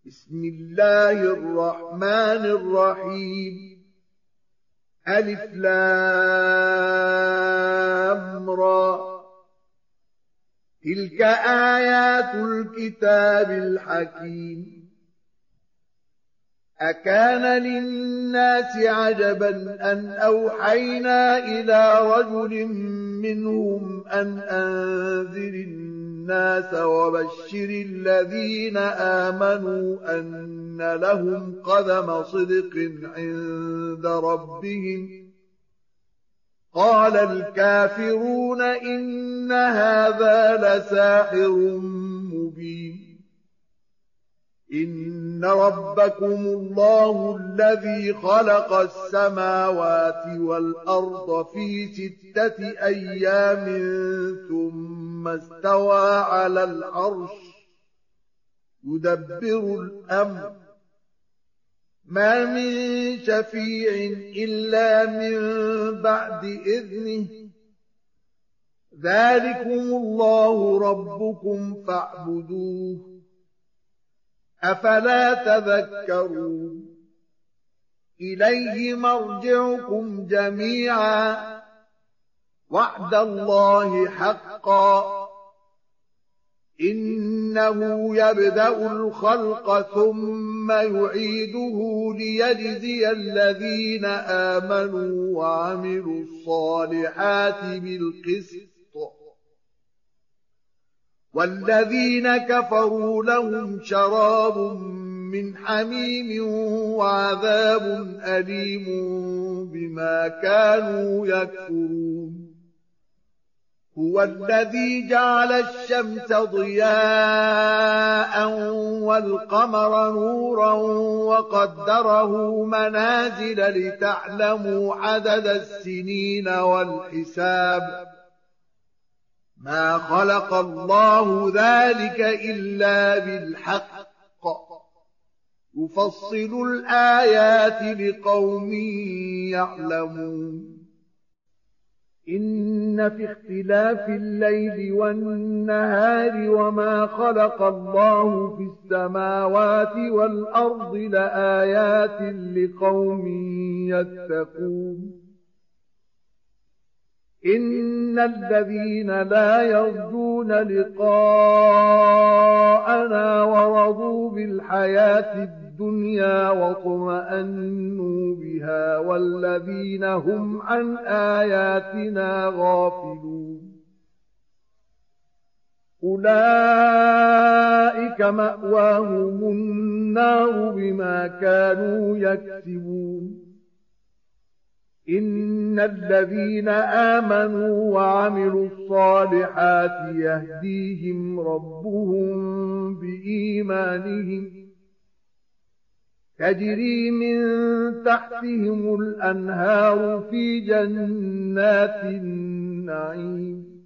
بسم الله الرحمن الرحيم ألف لام را تلك آيات الكتاب الحكيم أكان للناس عجبا أن أوحينا إلى رجل منهم أن أنذر الناس وبشر الذين آمنوا أن لهم قدم صدق عند ربهم قال الكافرون إن هذا لساحر مبين إن ربكم الله الذي خلق السماوات والأرض في 6 أيام ثم استوى على العرش يدبر الأمر ما من شفيع إلا من بعد إذنه ذلكم الله ربكم فاعبدوه أفلا تذكرون إليه مرجعكم جميعا وعد الله حقا إنه يبدأ الخلق ثم يعيده ليجزي الذين آمنوا وعملوا الصالحات بالقسط والذين كفروا لهم شراب من حميم وعذاب أليم بما كانوا يكفرون هو الذي جعل الشمس ضياء والقمر نورا وقدره منازل لتعلموا عدد السنين والحساب ما خلق الله ذلك إلا بالحق يفصل الآيات لقوم يعلمون إن في اختلاف الليل والنهار وما خلق الله في السماوات والأرض لآيات لقوم يتقون إن الذين لا يرجون لقاءنا ورضوا بالحياة الدنيا واطمأنوا بها والذين هم عن آياتنا غافلون أولئك مأواهم النار بما كانوا يكسبون إن الذين آمنوا وعملوا الصالحات يهديهم ربهم بإيمانهم تجري من تحتهم الأنهار في جنات النعيم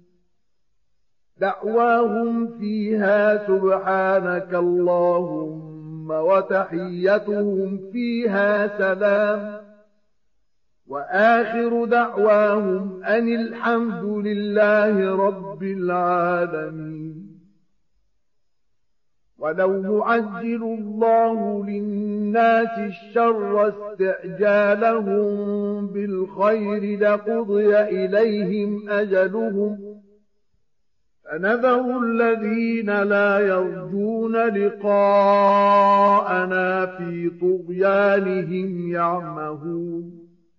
دعواهم فيها سبحانك اللهم وتحيتهم فيها سلام وآخر دعواهم أن الحمد لله رب العالمين ولو يعجل الله للناس الشر استعجالهم بالخير لقضي إليهم أجلهم فنذر الذين لا يرجون لقاءنا في طغيانهم يعمهون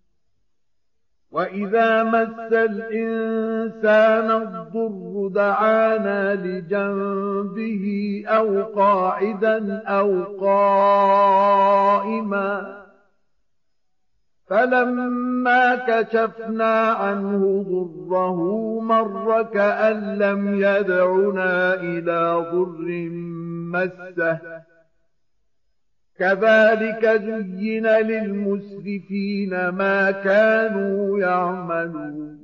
وإذا مس الإنسان الضر دعانا لجنبه أو قاعدا أو قائما فلما كشفنا عنه ضره مر كأن لم يدعنا إلى ضر مسه كذلك زين للمسرفين ما كانوا يعملون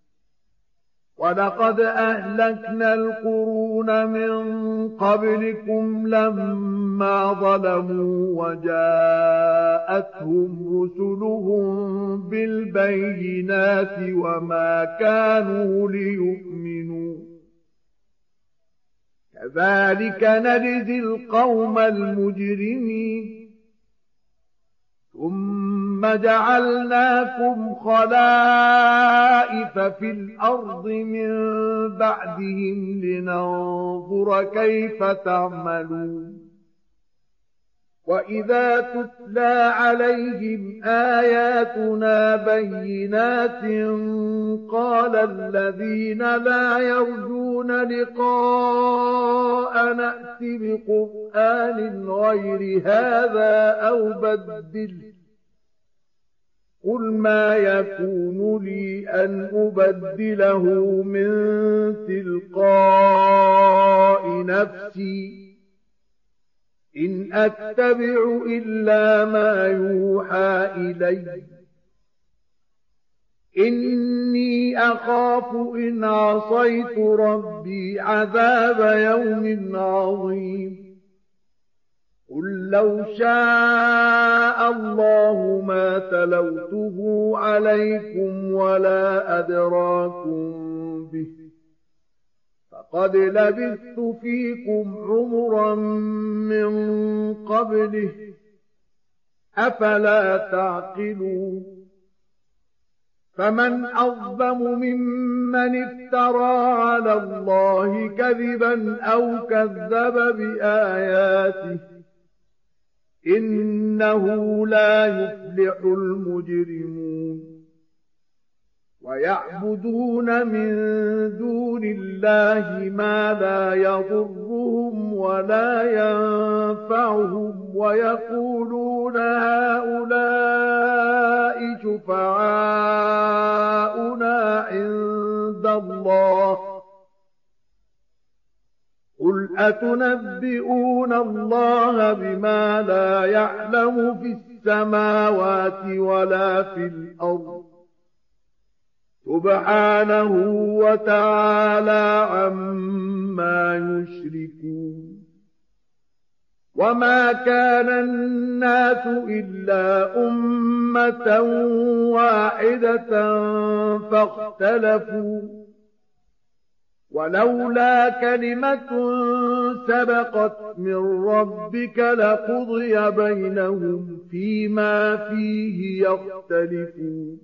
ولقد أهلكنا القرون من قبلكم لما ظلموا وجاءتهم رسلهم بالبينات وما كانوا ليؤمنوا كذلك نجزي القوم المجرمين ثم جعلناكم خلائف في الأرض من بعدهم لننظر كيف تعملون وإذا تتلى عليهم آياتنا بينات قال الذين لا يرجون لقاء نأت بقرآن غير هذا أو بدل قل ما يكون لي أن أبدله من تلقاء نفسي إن أتبع إلا ما يوحى إلي إني أخاف إن عصيت ربي عذاب يوم عظيم قل لو شاء الله ما تلوته عليكم ولا أدراكم به فقد لبثت فيكم عمرا من قبله أفلا تعقلون فمن أظلم ممن افترى على الله كذبا أو كذب بآياته إنه لا يفلح المجرمون ويعبدون من دون الله ما لا يضرهم ولا ينفعهم ويقولون هؤلاء شفعاؤنا عند الله قل أتنبئون الله بما لا يعلم في السماوات ولا في الأرض سبحانه وتعالى عما يشركون وما كان الناس إلا أمة واحدة فاختلفوا ولولا كلمة سبقت من ربك لقضي بينهم فيما فيه يختلفون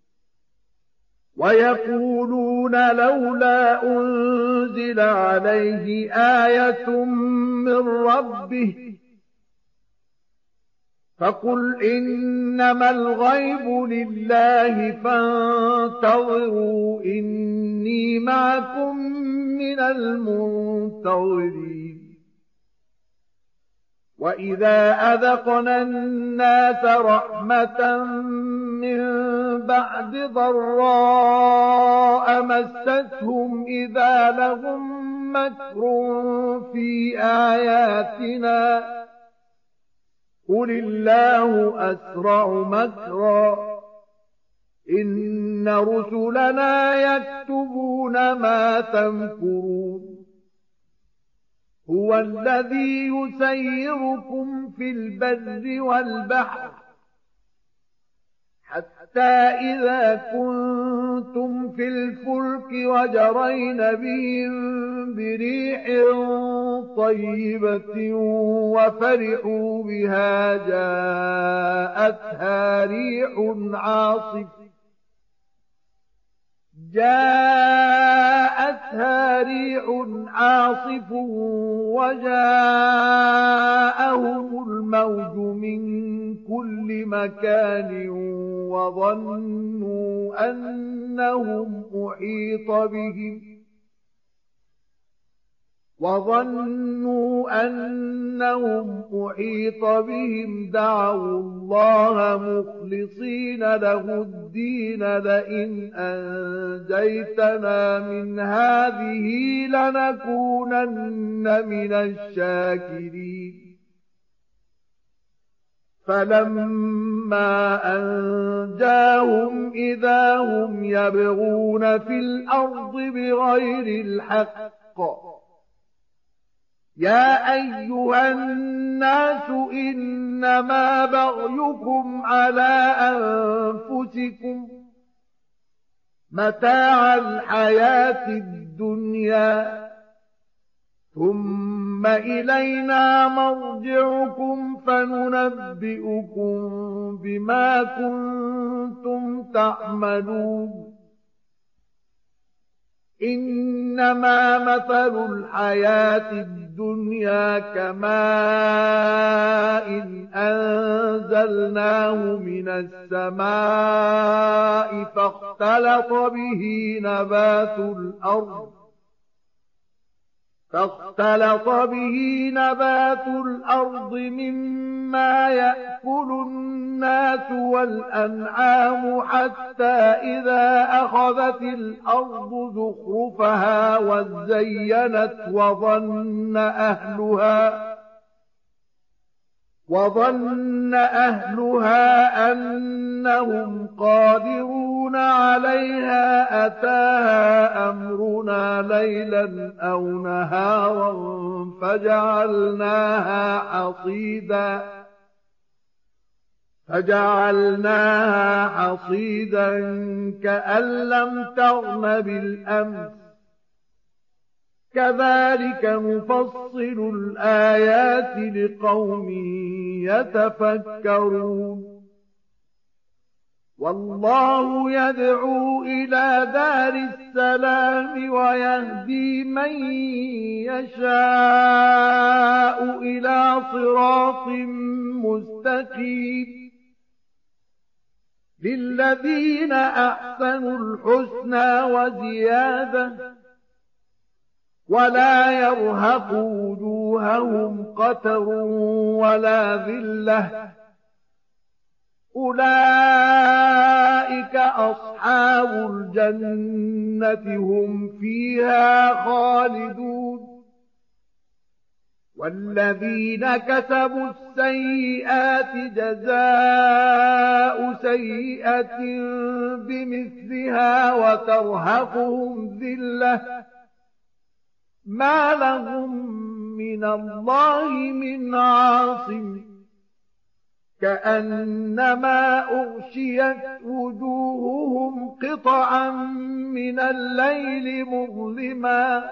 ويقولون لولا أنزل عليه آية من ربه فقل إنما الغيب لله فانتظروا إني معكم من المنتظرين وإذا أذقنا الناس رحمة من بعد ضراء مستهم إذا لهم مكر في آياتنا قل الله أسرع مكرا إن رسلنا يكتبون ما تمكرون هو الذي يسيركم في البر والبحر حتى إذا كنتم في الفلك وجرين بهم بريح طيبة وفرحوا بها جاءتها ريح عاصف وجاءهم الموج من كل مكان وظنوا أنهم أحيط بهم دعوا الله مخلصين له الدين لئن أنجيتنا من هذه لنكونن من الشاكرين فلما أنجاهم إذا هم يبغون في الأرض بغير الحق يا أيها الناس إنما بغيكم على أنفسكم متاع الحياة الدنيا ثم إلينا مرجعكم فننبئكم بما كنتم تعملون إنما مثل الحياة الدنيا كماء أنزلناه من السماء فاختلط به نبات الأرض مما يأكل الناس والأنعام حتى إذا أخذت الأرض زخرفها وزينت وظن أهلها أنهم قادرون عليها أتاها أمرنا ليلا أو نهارا فجعلناها حصيدا كأن لم تغن بالأمس كذلك نفصل الآيات لقوم يتفكرون والله يدعو إلى دار السلام ويهدي من يشاء إلى صراط مستقيم للذين أحسنوا الحسنى وزيادة ولا يرهق وجوههم قتر ولا ذلة أولئك أصحاب الجنة هم فيها خالدون والذين كسبوا السيئات جزاء سيئة بمثلها وترهقهم ذلة ما لهم من الله من عاصم كأنما أغشيت وجوههم قطعا من الليل مظلما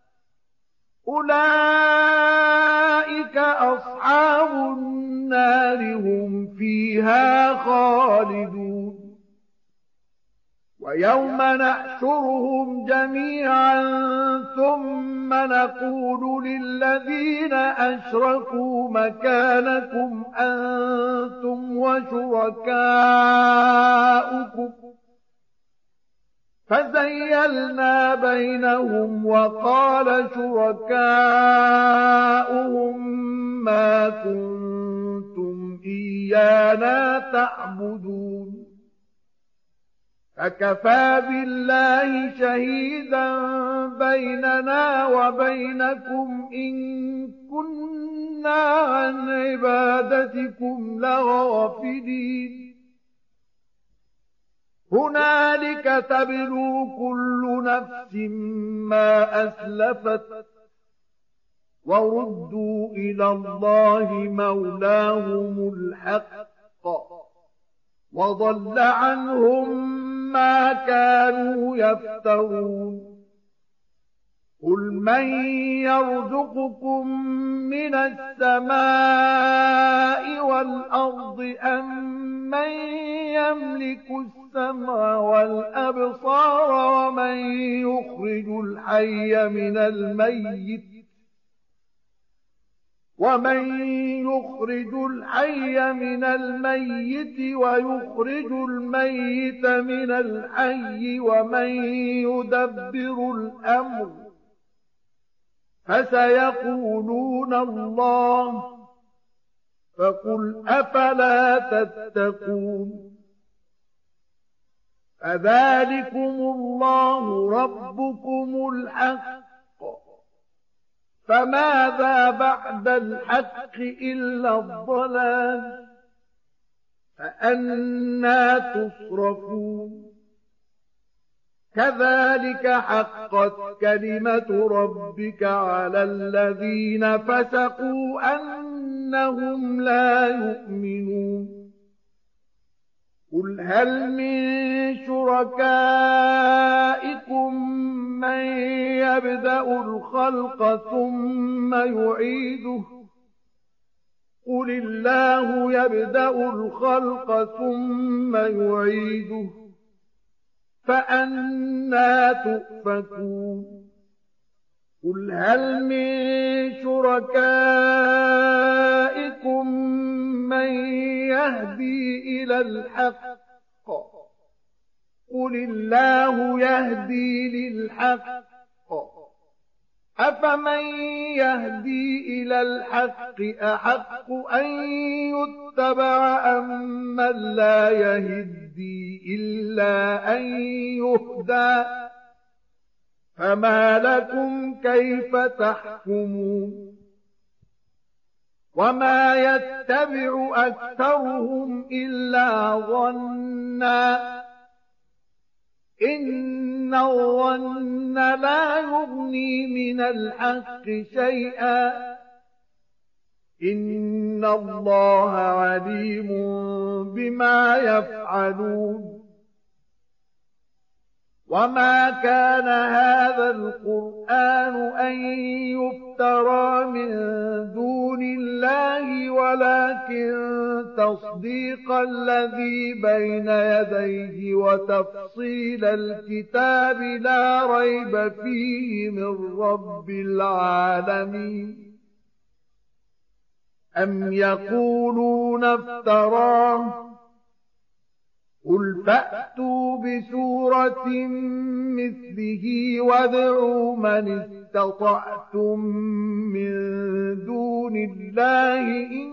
أولئك أصحاب النار هم فيها خالدون ويوم نحشرهم جميعا ثم نقول للذين أشركوا مكانكم أنتم وشركاؤكم فزيلنا بينهم وقال شركاؤهم ما كنتم إيانا تعبدون فكفى بالله شهيدا بيننا وبينكم إن كنا عن عبادتكم لغافلين هنالك تبلو كل نفس ما أسلفت وردوا إلى الله مولاهم الحق وضل عنهم ما كانوا يفترون قل من يرزقكم من السماء والأرض أم من يملك السمع والأبصار ومن يخرج الحي من الميت ويخرج الميت من الحي ومن يدبر الأمر فسيقولون الله فقل أفلا تتقون فذلكم الله ربكم الحق فماذا بعد الحق إلا الضلال فأنى تصرفون كذلك حقت كلمة ربك على الذين فسقوا أنهم لا يؤمنون قل هل من شركائكم من يبدأ الخلق ثم يعيده قل الله يبدأ الخلق ثم يعيده فأنى تؤفكون قل هل من شركائكم من يهدي إلى الحق قل الله يهدي للحق أفمن يهدي إلى الحق أحق أن يتبع أم من لا يهدي إلا أن يهدى فما لكم كيف تحكمون وما يتبع أكثرهم إلا ظنًّا إن الظن لا يغني من الحق شيئا إن الله عليم بما يفعلون وما كان هذا القرآن أن يفترى من دون الله ولكن تصديق الذي بين يديه وتفصيل الكتاب لا ريب فيه من رب العالمين أم يقولون افتراه قل فأتوا بسورة مثله وادعوا من استطعتم من دون الله إن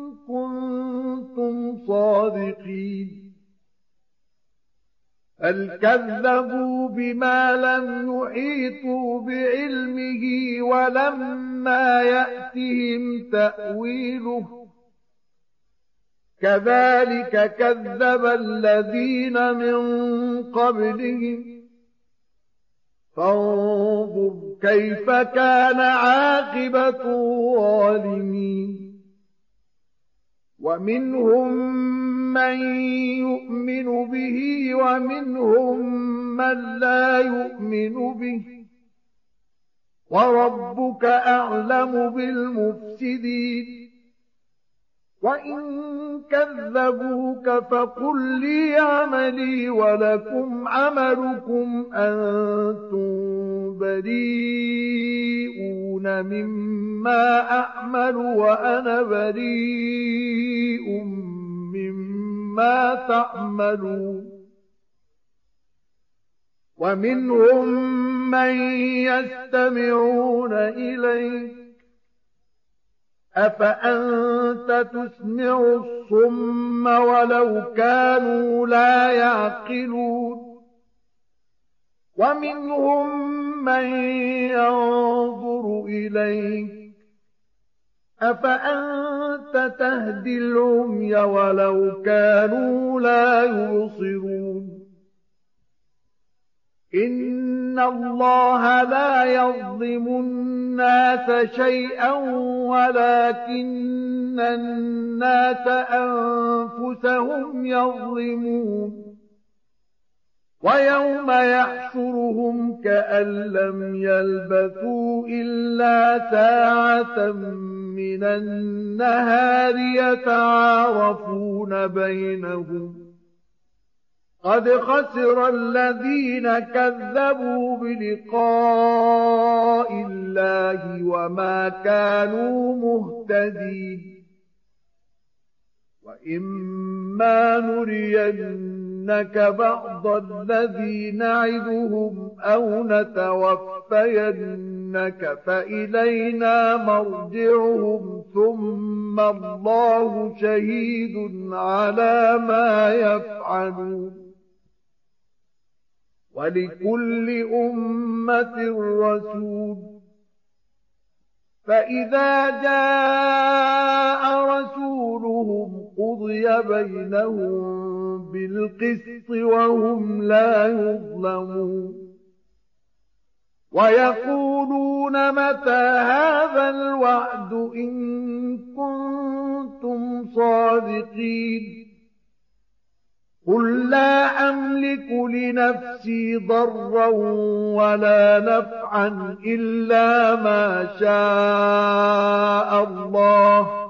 كنتم صادقين بل كذبوا بما لم يحيطوا بعلمه ولما يأتهم تأويله كذلك كذب الذين من قبلهم فانظر كيف كان عاقبة الظالمين ومنهم من يؤمن به ومنهم من لا يؤمن به وربك أعلم بالمفسدين وإن كذبوك فقل لي عملي ولكم عملكم أنتم بريئون مما أعمل وأنا بريء مما تعملون ومنهم من يستمعون إليك أفأنت تسمع الصم ولو كانوا لا يعقلون ومنهم من ينظر إليك أفأنت تهدي العمي ولو كانوا لا يبصرون إن الله لا يظلم الناس شيئا ولكن الناس أنفسهم يظلمون ويوم يحشرهم كأن لم يلبثوا إلا ساعة من النهار يتعارفون بينهم قد خسر الذين كذبوا بلقاء الله وما كانوا مهتدين وإما نرينك بعض الذي نعدهم أو نتوفينك فإلينا مرجعهم ثم الله شهيد على ما يفعلون ولكل أمة رسول فإذا جاء رسولهم قضي بينهم بالقسط وهم لا يظلمون ويقولون متى هذا الوعد إن كنتم صادقين قل لا أملك لنفسي ضرا ولا نفعا إلا ما شاء الله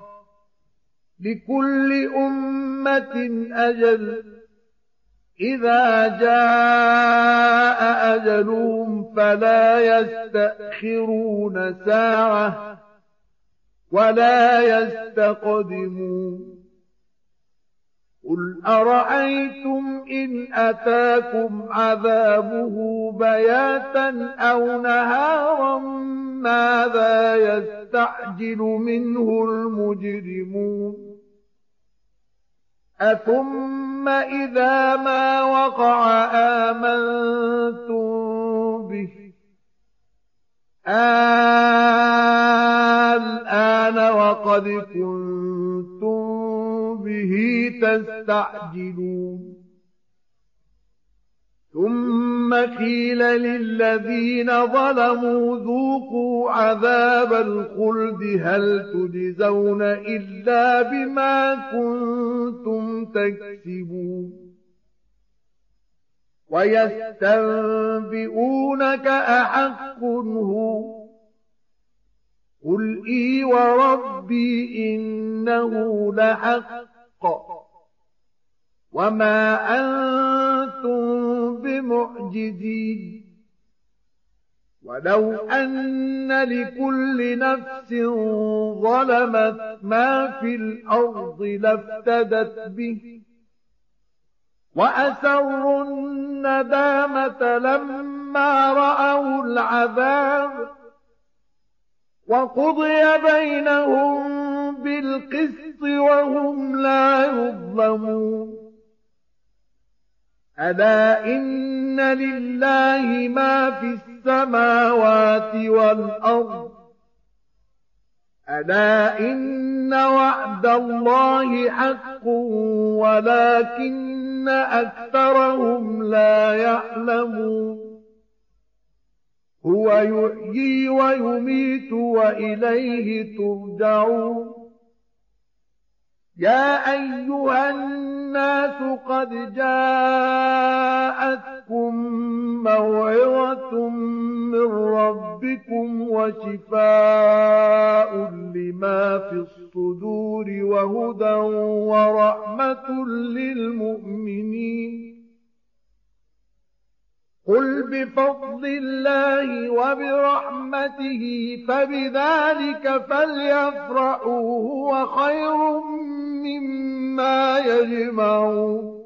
لكل أمة أجل إذا جاء أجلهم فلا يستأخرون ساعة ولا يستقدمون قل أرأيتم إن أتاكم عذابه بياتا أو نهارا ماذا يستعجل منه المجرمون أثم إذا ما وقع آمنتم به الآن وقد كنتم به تستعجلون ثم قيل للذين ظلموا ذوقوا عذاب الخلد هل تجزون إلا بما كنتم تكسبون ويستنبئونك أحق هو قل إي وربي إنه لحق وما أنتم بمعجزين ولو أن لكل نفس ظلمت ما في الأرض لافتدت به وأسروا الندامة لما رأوا العذاب وقضي بينهم بالقسط وهم لا يظلمون ألا إن لله ما في السماوات والأرض ألا إن وعد الله حق ولكن أكثرهم لا يعلمون هو يحيي ويميت وإليه ترجعون يا أيها الناس قد جاءتكم موعظة من ربكم وشفاء لما في الصدور وهدى ورحمة للمؤمنين قل بفضل الله وبرحمته فبذلك فليفرحوا هو خير مما يجمعون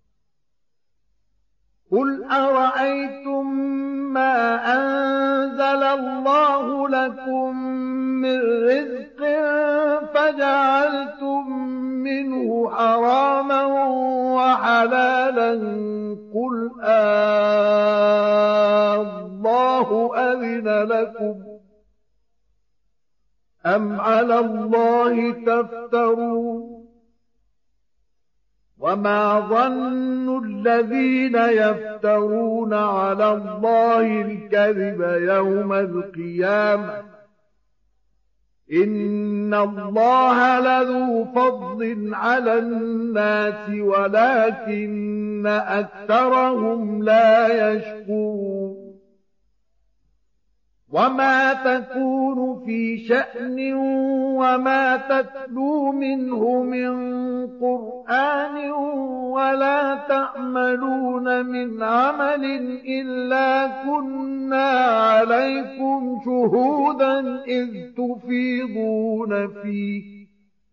قل أرأيتم ما أنزل الله لكم من رزق فجعلتم منه حراما وحلالا قل الله أذن لكم أم على الله تفترون وما ظن الذين يفترون على الله الكذب يوم القيامة إن الله لذو فضل على الناس ولكن أكثرهم لا يشكرون وما تكون في شأن وما تتلو منه من قرآن ولا تعملون من عمل إلا كنا عليكم شهودا إذ تفيضون فيه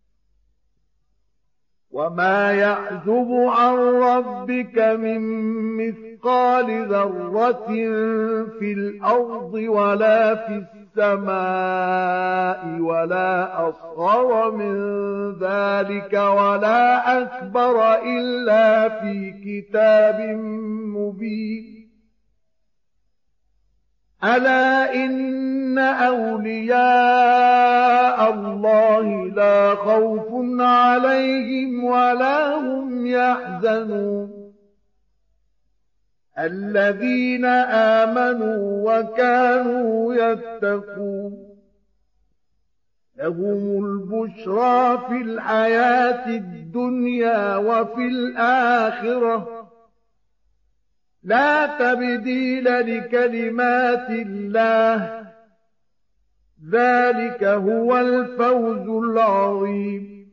وما يعزب عن ربك من مثقال ذرة في الأرض ولا في السماء ولا أصغر من ذلك ولا أكبر إلا في كتاب مبين ألا إن أولياء الله لا خوف عليهم ولا هم يحزنون الذين آمنوا وكانوا يتقون لهم البشرى في الحياة الدنيا وفي الآخرة لا تبديل لكلمات الله ذلك هو الفوز العظيم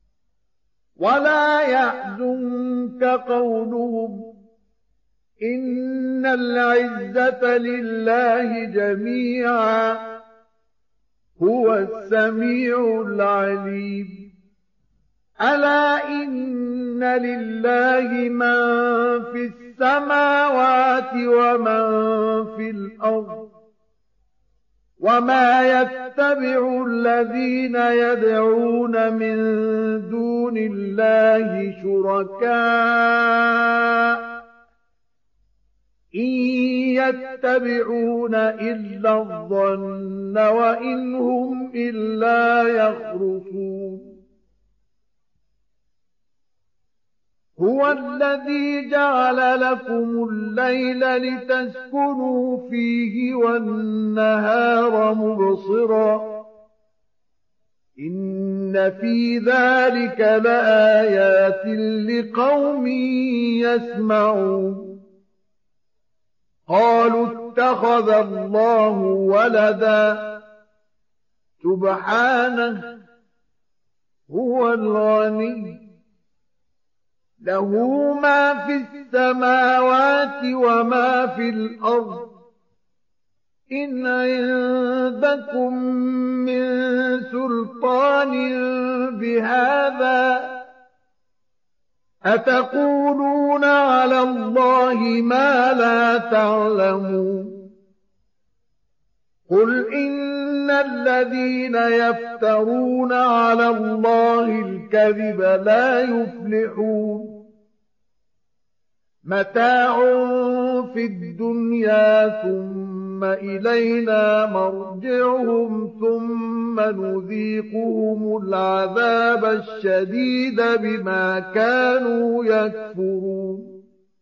ولا يحزنك قولهم إن العزة لله جميعا هو السميع العليم ألا إن لله من في السماوات ومن في الأرض وما يتبع الذين يدعون من دون الله شركاء إن يتبعون إلا الظن وإن هم إلا يخرصون هو الذي جعل لكم الليل لتسكنوا فيه والنهار مبصرا إن في ذلك لآيات لقوم يسمعون قالوا اتخذ الله ولدا سبحانه هو الغني له ما في السماوات وما في الأرض إن عندكم من سلطان بهذا أتقولون على الله ما لا تعلمون قل إن الذين يفترون على الله الكذب لا يفلحون متاع في الدنيا ثم إلينا مرجعهم ثم نذيقهم العذاب الشديد بما كانوا يكفرون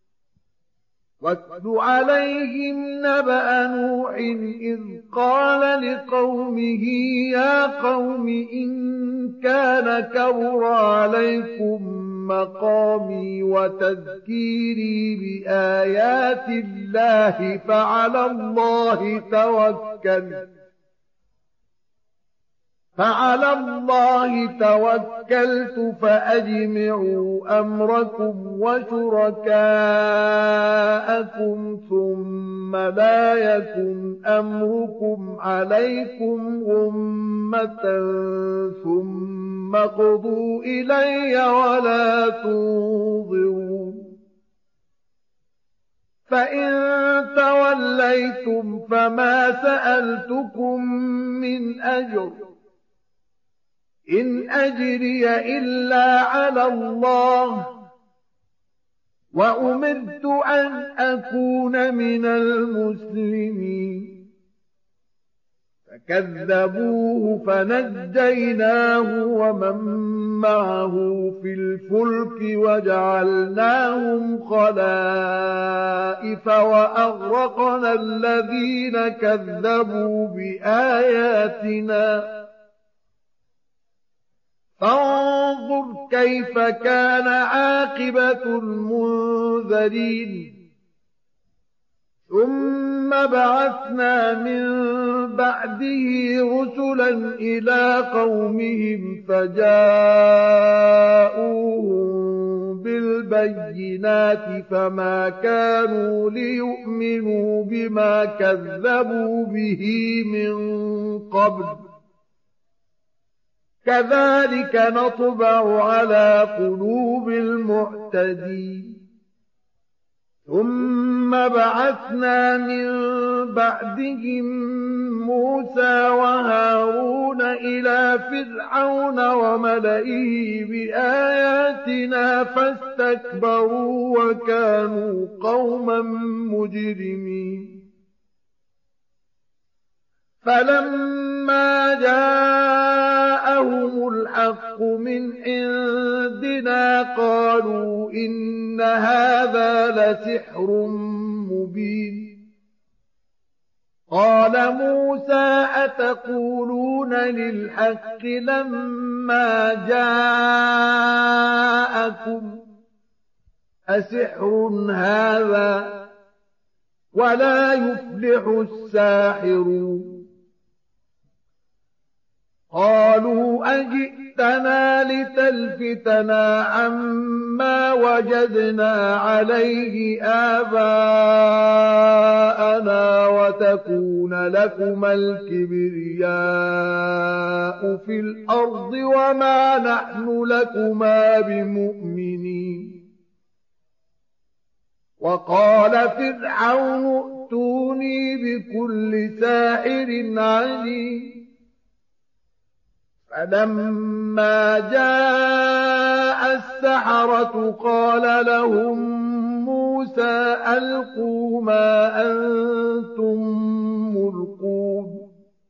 واتل عليهم نبأ نوح إذ قال لقومه يا قوم إن كان كبر عليكم مقامي وتذكيري بآيات الله فعلى الله توكلت فأجمعوا أمركم وشركاءكم ثم لا يكن أمركم عليكم غمة ثم اقضوا إلي ولا تنظرون فإن توليتم فما سألتكم من أجر إن أجري إلا على الله وأمرت أن أكون من المسلمين فكذبوه فنجيناه ومن معه في الفلك وجعلناهم خلائف وأغرقنا الذين كذبوا بآياتنا فانظر كيف كان عاقبة المنذرين ثم بعثنا من بعده رسلا إلى قومهم فجاءوهم بالبينات فما كانوا ليؤمنوا بما كذبوا به من قبل كذلك نطبع على قلوب المعتدين ثم بعثنا من بعدهم موسى وهارون إلى فرعون وملئه بآياتنا فاستكبروا وكانوا قوما مجرمين فلما جاءهم الحق من عندنا قالوا إن هذا لسحر مبين قال موسى أتقولون للحق لما جاءكم أسحر هذا ولا يفلح الساحرون قالوا أجئتنا لتلفتنا عما وجدنا عليه آباءنا وتكون لكما الكبرياء في الأرض وما نحن لكما بمؤمنين وقال فرعون ائتوني بكل ساحر عليم فلما جاء السحرة قال لهم موسى ألقوا ما أنتم ملقون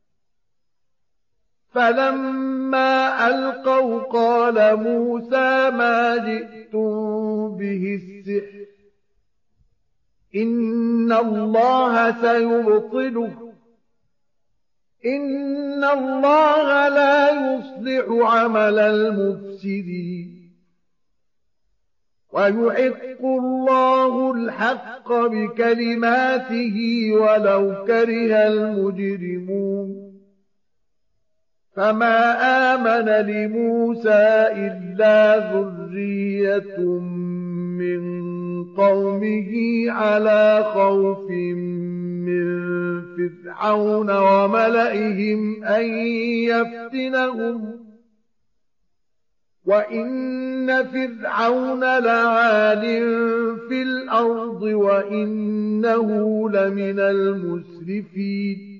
فلما ألقوا قال موسى ما جئتم به السحر إن الله سيبطله إن الله لا يصلح عمل المفسدين ويحق الله الحق بكلماته ولو كره المجرمون فما آمن لموسى إلا ذرية من قومه على خوف من فرعون وملئهم أن يفتنهم وإن فرعون لعال في الأرض وإنه لمن المسرفين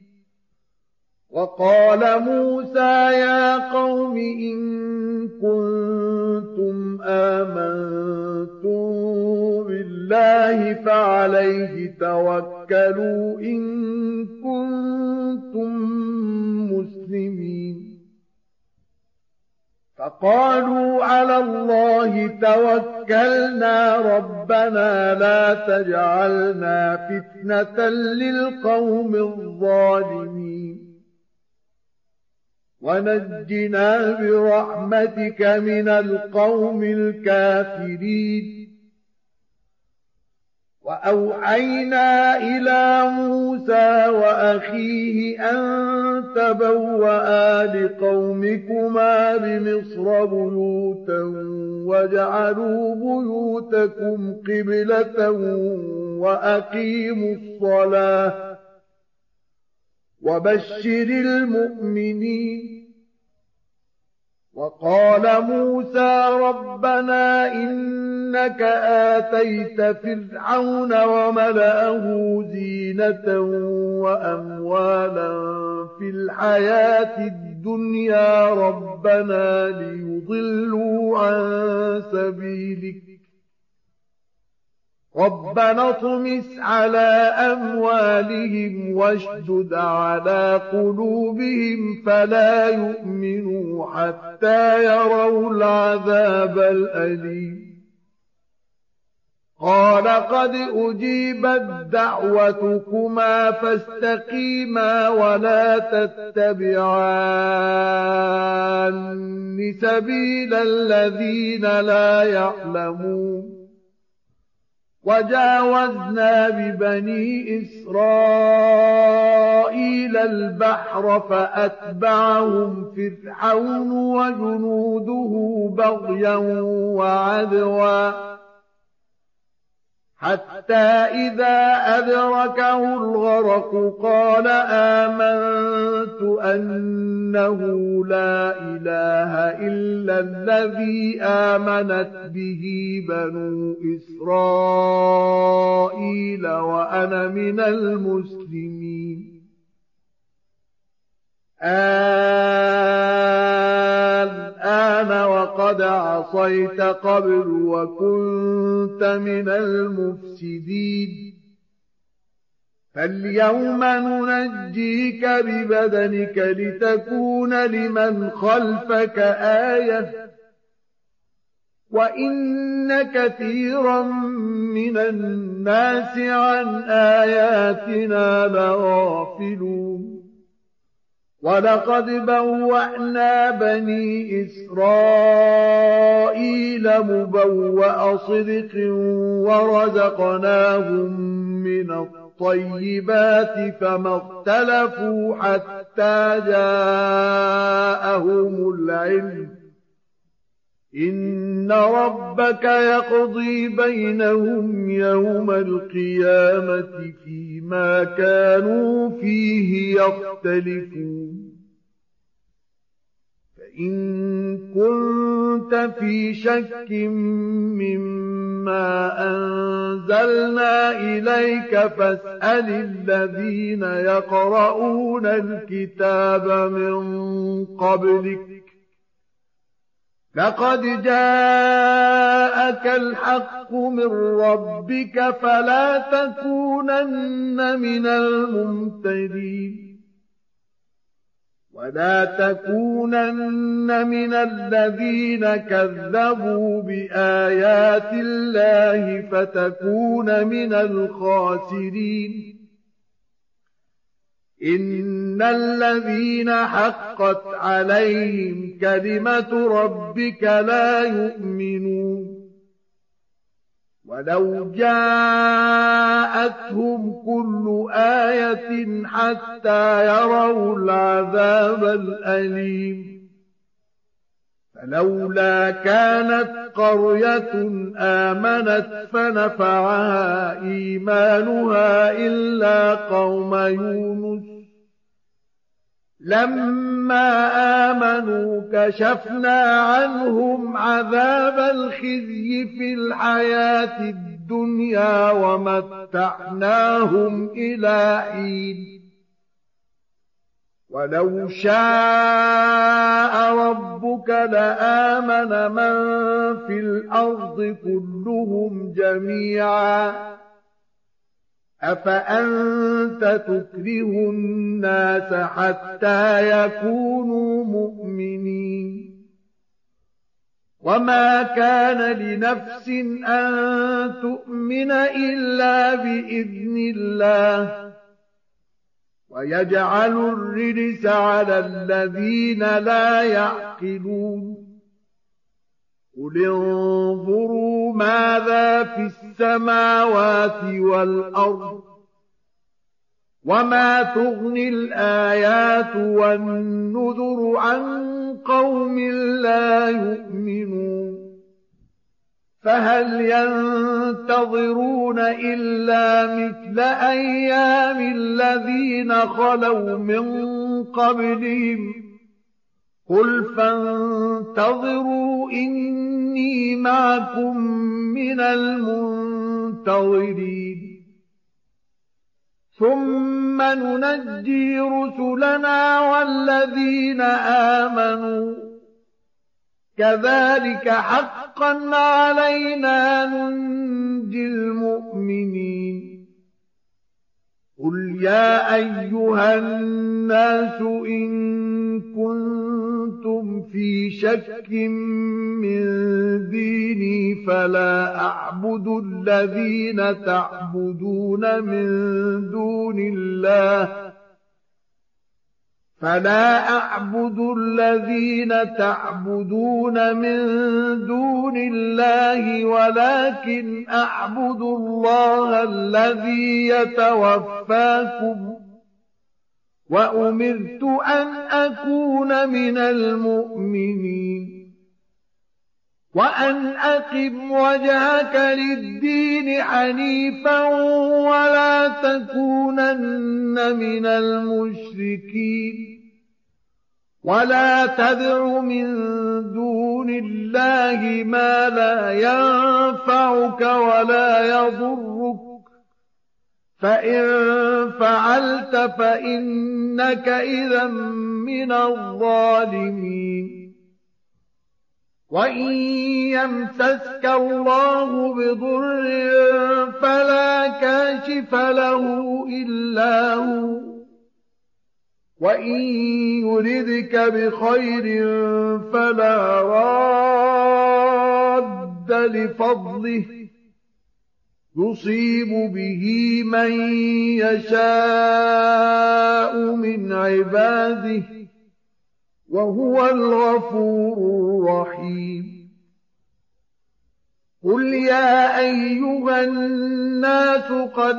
وقال موسى يا قوم إن كنتم آمنتم بالله فعليه توكلوا إن كنتم مسلمين فقالوا على الله توكلنا ربنا لا تجعلنا فتنة للقوم الظالمين ونجنا برحمتك من القوم الكافرين وأوحينا إلى موسى وأخيه أن تبوأ لقومكما بمصر بيوتا واجعلوا بيوتكم قبلة وأقيموا الصلاة وبشر المؤمنين وقال موسى ربنا إنك آتيت فرعون وملأه زينة وأموالا في الحياة الدنيا ربنا ليضلوا عن سبيلك ربنا اطمس على أموالهم واشدد على قلوبهم فلا يؤمنوا حتى يروا العذاب الأليم قال قد أجيبت دعوتكما فاستقيما ولا تتبعان سبيل الذين لا يعلمون وجاوزنا ببني إسرائيل البحر فأتبعهم فرعون وجنوده بغيا وعدوا حتى إذا أدركه الغرق قال آمنت أنه لا إله إلا الذي آمنت به بنو إسرائيل وأنا من المسلمين الآن وقد عصيت قبل وكنت من المفسدين فاليوم ننجيك ببدنك لتكون لمن خلفك آية وَإِنَّ كَثِيرًا مِنَ النَّاسِ عَنْ آيَاتِنَا لَغَافِلُونَ وَلَقَدْ بَوَّأْنَا بَنِي إِسْرَائِيلَ مُبَوَّأَ صِدْقٍ وَرَزَقْنَاهُم مِّنَ الطَّيِّبَاتِ فَمَا اخْتَلَفُوا حَتَّىٰ جَاءَهُمُ الْعِلْمُ إِنَّ رَبَّكَ يَقْضِي بَيْنَهُمْ يَوْمَ الْقِيَامَةِ فِيمَا كَانُوا فِيهِ يَخْتَلِفُونَ فَإِن كُنتَ فِي شَكٍّ مِّمَّا أَنزَلْنَا إِلَيْكَ فَاسْأَلِ الَّذِينَ يَقْرَؤُونَ الْكِتَابَ مِن قَبْلِكَ لقد جاءك الحق من ربك فلا تكونن من الممترين ولا تكونن من الذين كذبوا بآيات الله فتكون من الخاسرين إن الذين حقت عليهم كلمة ربك لا يؤمنون ولو جاءتهم كل آية حتى يروا العذاب الأليم فلولا كانت قرية آمنت فنفعها إيمانها إلا قوم يونس لما آمنوا كشفنا عنهم عذاب الخزي في الحياة الدنيا ومتعناهم إلى حين ولو شاء ربك لآمن من في الأرض كلهم جميعا أفأنت تكره الناس حتى يكونوا مؤمنين وما كان لنفس أن تؤمن إلا بإذن الله ويجعل الرجس على الذين لا يعقلون قل انظروا ماذا في السماوات والأرض وما تغني الآيات والنذر عن قوم لا يؤمنون فهل ينتظرون إلا مثل أيام الذين خلوا من قبلهم قل فانتظروا إني معكم من المنتظرين ثم ننجي رسلنا والذين آمنوا كذلك حقا علينا ننجي المؤمنين قل يا أيها الناس إن كنتم في شك من ديني فلا أعبد الذين تعبدون من دون الله ولكن أعبد الله الذي يتوفاكم وأمرت أن أكون من المؤمنين وأن أقم وجهك للدين حنيفا ولا تكونن من المشركين ولا تدع من دون الله ما لا ينفعك ولا يضرك فإن فعلت فإنك إذا من الظالمين وإن يمسسك الله بضر فلا كاشف له إلا هو وإن يردك بخير فلا راد لفضله يصيب به من يشاء من عباده وهو الغفور الرحيم قل يا أيها الناس قد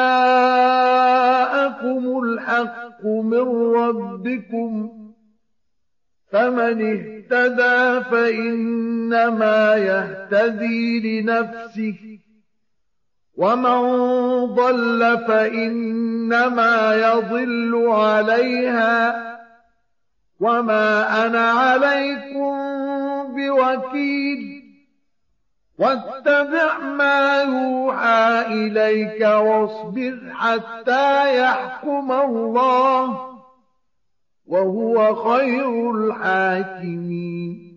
جاءكم الحق من ربكم فمن اهتدى فإنما يهتدي لنفسه ومن ضل فإنما يضل عليها وما أنا عليكم بوكيل واتبع ما يوحى إليك واصبر حتى يحكم الله وهو خير الحاكمين